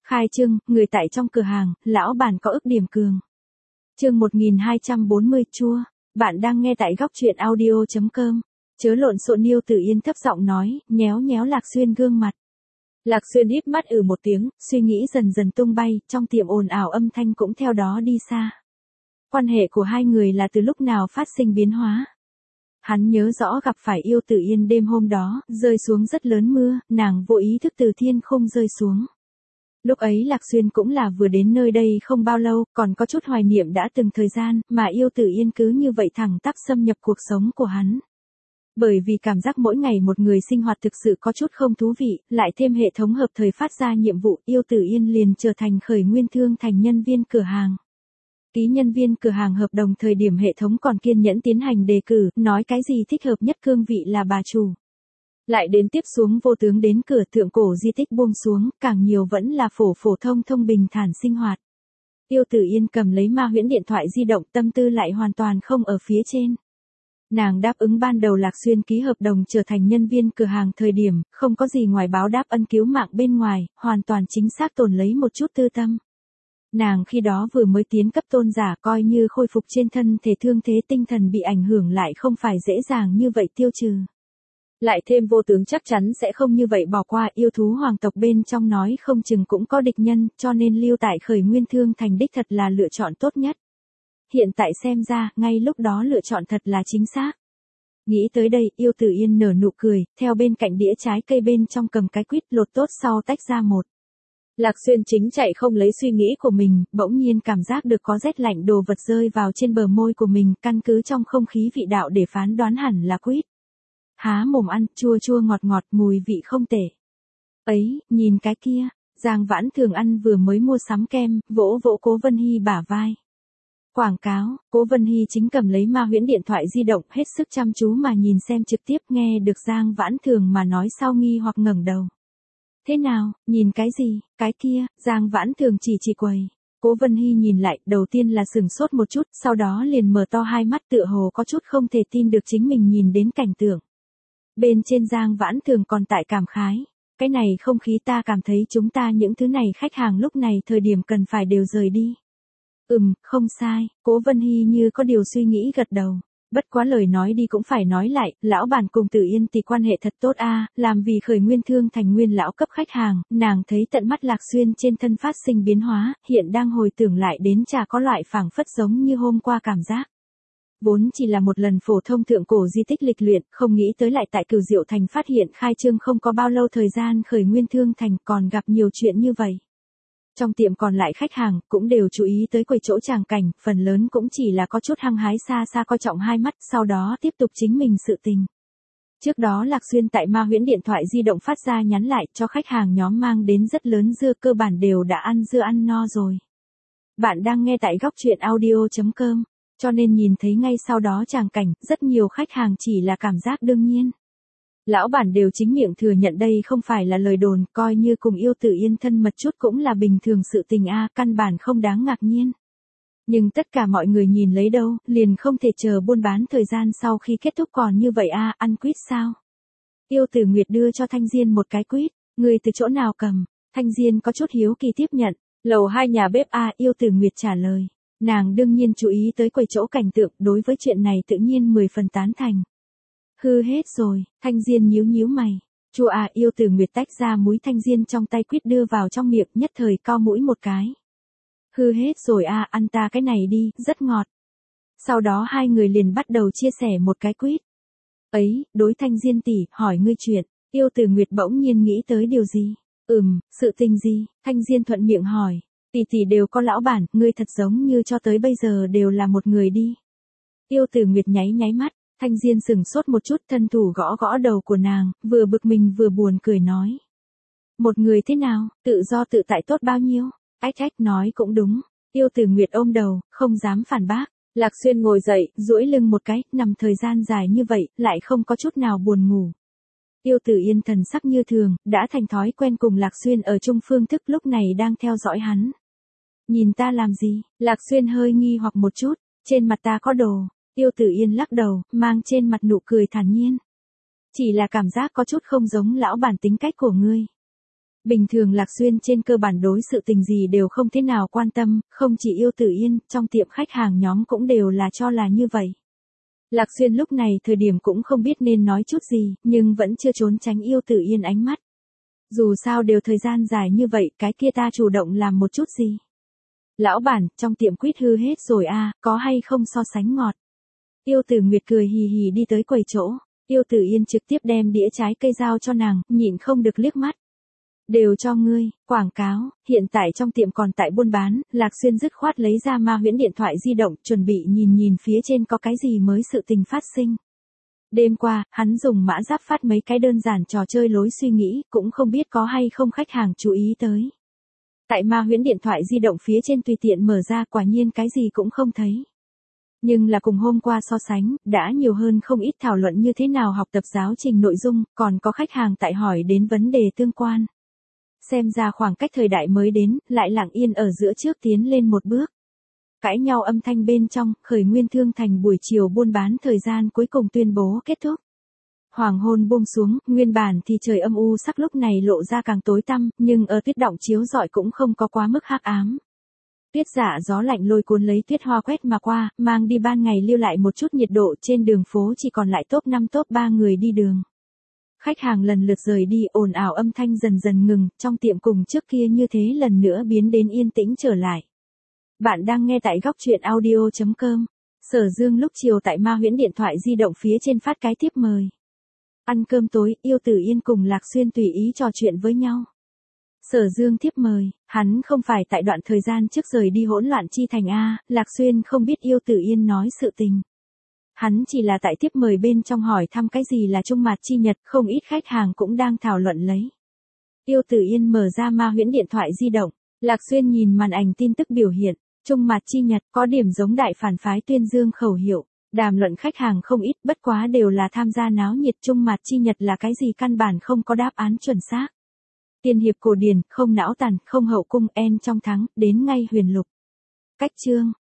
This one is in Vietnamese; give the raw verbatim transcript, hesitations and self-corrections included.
Khai trương, người tại trong cửa hàng, lão bản có ức điểm cường. Chương một nghìn hai trăm bốn mươi chua, bạn đang nghe tại góc truyện audio chấm com. Chớ lộn xộn Niêu Tử Yên thấp giọng nói, nhéo nhéo Lạc Xuyên gương mặt. Lạc Xuyên híp mắt ừ một tiếng, suy nghĩ dần dần tung bay, trong tiệm ồn ào âm thanh cũng theo đó đi xa. Quan hệ của hai người là từ lúc nào phát sinh biến hóa. Hắn nhớ rõ gặp phải Yêu Tử Yên đêm hôm đó, rơi xuống rất lớn mưa, nàng vô ý thức từ thiên không rơi xuống. Lúc ấy Lạc Xuyên cũng là vừa đến nơi đây không bao lâu, còn có chút hoài niệm đã từng thời gian, mà Yêu Tử Yên cứ như vậy thẳng tắp xâm nhập cuộc sống của hắn. Bởi vì cảm giác mỗi ngày một người sinh hoạt thực sự có chút không thú vị, lại thêm hệ thống hợp thời phát ra nhiệm vụ, Yêu Tử Yên liền trở thành khởi nguyên thương thành nhân viên cửa hàng. Ký nhân viên cửa hàng hợp đồng thời điểm hệ thống còn kiên nhẫn tiến hành đề cử, nói cái gì thích hợp nhất cương vị là bà chủ. Lại đến tiếp xuống vô tướng đến cửa thượng cổ di tích buông xuống, càng nhiều vẫn là phổ phổ thông thông bình thản sinh hoạt. Yêu Tử Yên cầm lấy ma huyễn điện thoại di động, tâm tư lại hoàn toàn không ở phía trên. Nàng đáp ứng ban đầu Lạc Xuyên ký hợp đồng trở thành nhân viên cửa hàng thời điểm, không có gì ngoài báo đáp ân cứu mạng bên ngoài, hoàn toàn chính xác tồn lấy một chút tư tâm. Nàng khi đó vừa mới tiến cấp tôn giả, coi như khôi phục trên thân thể thương thế tinh thần bị ảnh hưởng lại không phải dễ dàng như vậy tiêu trừ. Lại thêm vô tướng chắc chắn sẽ không như vậy bỏ qua, yêu thú hoàng tộc bên trong nói không chừng cũng có địch nhân, cho nên lưu tại khởi nguyên thương thành đích thật là lựa chọn tốt nhất. Hiện tại xem ra, ngay lúc đó lựa chọn thật là chính xác. Nghĩ tới đây, Yêu Tử Yên nở nụ cười, theo bên cạnh đĩa trái cây bên trong cầm cái quýt lột tốt sau tách ra một. Lạc Xuyên chính chạy không lấy suy nghĩ của mình, bỗng nhiên cảm giác được có rét lạnh đồ vật rơi vào trên bờ môi của mình, căn cứ trong không khí vị đạo để phán đoán hẳn là quýt. Há mồm ăn, chua chua ngọt ngọt, mùi vị không tệ. Ấy, nhìn cái kia, Giang Vãn Thường ăn vừa mới mua sắm kem, vỗ vỗ Cố Vân Hy bả vai. Quảng cáo, Cố Vân Hy chính cầm lấy ma huyễn điện thoại di động, hết sức chăm chú mà nhìn xem trực tiếp, nghe được Giang Vãn Thường mà nói sau nghi hoặc ngẩng đầu. Thế nào, nhìn cái gì, cái kia, Giang Vãn Thường chỉ chỉ quầy. Cố Vân Hy nhìn lại, đầu tiên là sửng sốt một chút, sau đó liền mở to hai mắt tựa hồ có chút không thể tin được chính mình nhìn đến cảnh tượng. Bên trên Giang Vãn Thường còn tại cảm khái. Cái này không khí ta cảm thấy chúng ta những thứ này khách hàng lúc này thời điểm cần phải đều rời đi. Ừm, không sai, Cố Vân Hy như có điều suy nghĩ gật đầu. Bất quá lời nói đi cũng phải nói lại, lão bản cùng Tử Yên thì quan hệ thật tốt a, làm vì khởi nguyên thương thành nguyên lão cấp khách hàng, nàng thấy tận mắt Lạc Xuyên trên thân phát sinh biến hóa, hiện đang hồi tưởng lại đến chả có loại phảng phất giống như hôm qua cảm giác. Vốn chỉ là một lần phổ thông thượng cổ di tích lịch luyện, không nghĩ tới lại tại Cửu Diệu Thành phát hiện khai trương không có bao lâu thời gian khởi nguyên thương thành còn gặp nhiều chuyện như vậy. Trong tiệm còn lại khách hàng cũng đều chú ý tới quầy chỗ tràng cảnh, phần lớn cũng chỉ là có chút hăng hái xa xa coi trọng hai mắt, sau đó tiếp tục chính mình sự tình. Trước đó Lạc Xuyên tại ma huyễn điện thoại di động phát ra nhắn lại cho khách hàng nhóm mang đến rất lớn dưa, cơ bản đều đã ăn dưa ăn no rồi. Bạn đang nghe tại góc truyện audio chấm com. Cho nên nhìn thấy ngay sau đó tràng cảnh, rất nhiều khách hàng chỉ là cảm giác đương nhiên. Lão bản đều chính miệng thừa nhận đây không phải là lời đồn, coi như cùng Yêu Tử Yên thân mật chút cũng là bình thường sự tình a, căn bản không đáng ngạc nhiên. Nhưng tất cả mọi người nhìn lấy đâu, liền không thể chờ buôn bán thời gian sau khi kết thúc còn như vậy a, ăn quýt sao? Yêu Tử Nguyệt đưa cho Thanh Diên một cái quýt, người từ chỗ nào cầm? Thanh Diên có chút hiếu kỳ tiếp nhận, lầu hai nhà bếp a, Yêu Tử Nguyệt trả lời. Nàng đương nhiên chú ý tới quầy chỗ cảnh tượng, đối với chuyện này tự nhiên mười phần tán thành. Hư hết rồi, Thanh Diên nhíu nhíu mày. Chua à, Yêu Tử Nguyệt tách ra múi Thanh Diên trong tay quýt đưa vào trong miệng, nhất thời cao mũi một cái. Hư hết rồi à, ăn ta cái này đi, rất ngọt. Sau đó hai người liền bắt đầu chia sẻ một cái quýt. Ấy, đối Thanh Diên tỷ, hỏi ngươi chuyện. Yêu Tử Nguyệt bỗng nhiên nghĩ tới điều gì? Ừm, sự tình gì? Thanh Diên thuận miệng hỏi. Tỷ tỷ đều có lão bản, ngươi thật giống như cho tới bây giờ đều là một người đi. Yêu Tử Nguyệt nháy nháy mắt, Thanh Diên sừng sốt một chút, thân thủ gõ gõ đầu của nàng, vừa bực mình vừa buồn cười nói. Một người thế nào, tự do tự tại tốt bao nhiêu? Ách ách nói cũng đúng. Yêu Tử Nguyệt ôm đầu, không dám phản bác. Lạc Xuyên ngồi dậy, duỗi lưng một cái, nằm thời gian dài như vậy, lại không có chút nào buồn ngủ. Yêu Tử Yên thần sắc như thường, đã thành thói quen cùng Lạc Xuyên ở chung phương thức, lúc này đang theo dõi hắn. Nhìn ta làm gì? Lạc Xuyên hơi nghi hoặc một chút, trên mặt ta có đồ. Yêu Tử Yên lắc đầu, mang trên mặt nụ cười thản nhiên. Chỉ là cảm giác có chút không giống lão bản tính cách của ngươi. Bình thường Lạc Xuyên trên cơ bản đối sự tình gì đều không thế nào quan tâm, không chỉ yêu Tử Yên, trong tiệm khách hàng nhóm cũng đều là cho là như vậy. Lạc Xuyên lúc này thời điểm cũng không biết nên nói chút gì, nhưng vẫn chưa trốn tránh yêu Tử Yên ánh mắt. Dù sao đều thời gian dài như vậy, cái kia ta chủ động làm một chút gì. Lão bản, trong tiệm quýt hư hết rồi a, có hay không so sánh ngọt. Yêu Tử Nguyệt cười hì hì đi tới quầy chỗ, yêu Tử Yên trực tiếp đem đĩa trái cây giao cho nàng, nhịn không được liếc mắt. Đều cho ngươi, quảng cáo, hiện tại trong tiệm còn tại buôn bán, Lạc Xuyên dứt khoát lấy ra Ma Huyễn điện thoại di động, chuẩn bị nhìn nhìn phía trên có cái gì mới sự tình phát sinh. Đêm qua, hắn dùng mã giáp phát mấy cái đơn giản trò chơi lối suy nghĩ, cũng không biết có hay không khách hàng chú ý tới. Tại Ma Huyễn điện thoại di động phía trên tùy tiện mở ra, quả nhiên cái gì cũng không thấy. Nhưng là cùng hôm qua so sánh, đã nhiều hơn không ít thảo luận như thế nào học tập giáo trình nội dung, còn có khách hàng tại hỏi đến vấn đề tương quan. Xem ra khoảng cách thời đại mới đến, lại lặng yên ở giữa trước tiến lên một bước. Cãi nhau âm thanh bên trong, khởi nguyên thương thành buổi chiều buôn bán thời gian cuối cùng tuyên bố kết thúc. Hoàng hôn buông xuống, nguyên bản thì trời âm u sắc lúc này lộ ra càng tối tăm, nhưng ở tuyết động chiếu rọi cũng không có quá mức hắc ám. Tuyết dạ gió lạnh lôi cuốn lấy tuyết hoa quét mà qua, mang đi ban ngày lưu lại một chút nhiệt độ, trên đường phố chỉ còn lại top năm top ba người đi đường. Khách hàng lần lượt rời đi, ồn ào âm thanh dần dần ngừng, trong tiệm cùng trước kia như thế lần nữa biến đến yên tĩnh trở lại. Bạn đang nghe tại góc truyện audio chấm com. Sở Dương lúc chiều tại Ma Huyễn điện thoại di động phía trên phát cái tiếp mời. Ăn cơm tối, yêu Tử Yên cùng Lạc Xuyên tùy ý trò chuyện với nhau. Sở Dương tiếp mời, hắn không phải tại đoạn thời gian trước rời đi hỗn loạn chi thành A, Lạc Xuyên không biết yêu Tử Yên nói sự tình. Hắn chỉ là tại tiếp mời bên trong hỏi thăm cái gì là Trung Mạt Chi Nhật, không ít khách hàng cũng đang thảo luận lấy. Yêu Tử Yên mở ra Ma Huyễn điện thoại di động, Lạc Xuyên nhìn màn ảnh tin tức biểu hiện, Trung Mạt Chi Nhật có điểm giống đại phản phái tuyên dương khẩu hiệu, đàm luận khách hàng không ít, bất quá đều là tham gia náo nhiệt. Trung Mạt Chi Nhật là cái gì căn bản không có đáp án chuẩn xác. Tiên hiệp cổ điển, không não tàn, không hậu cung, en trong thắng, đến ngay huyền lục. Cách chương,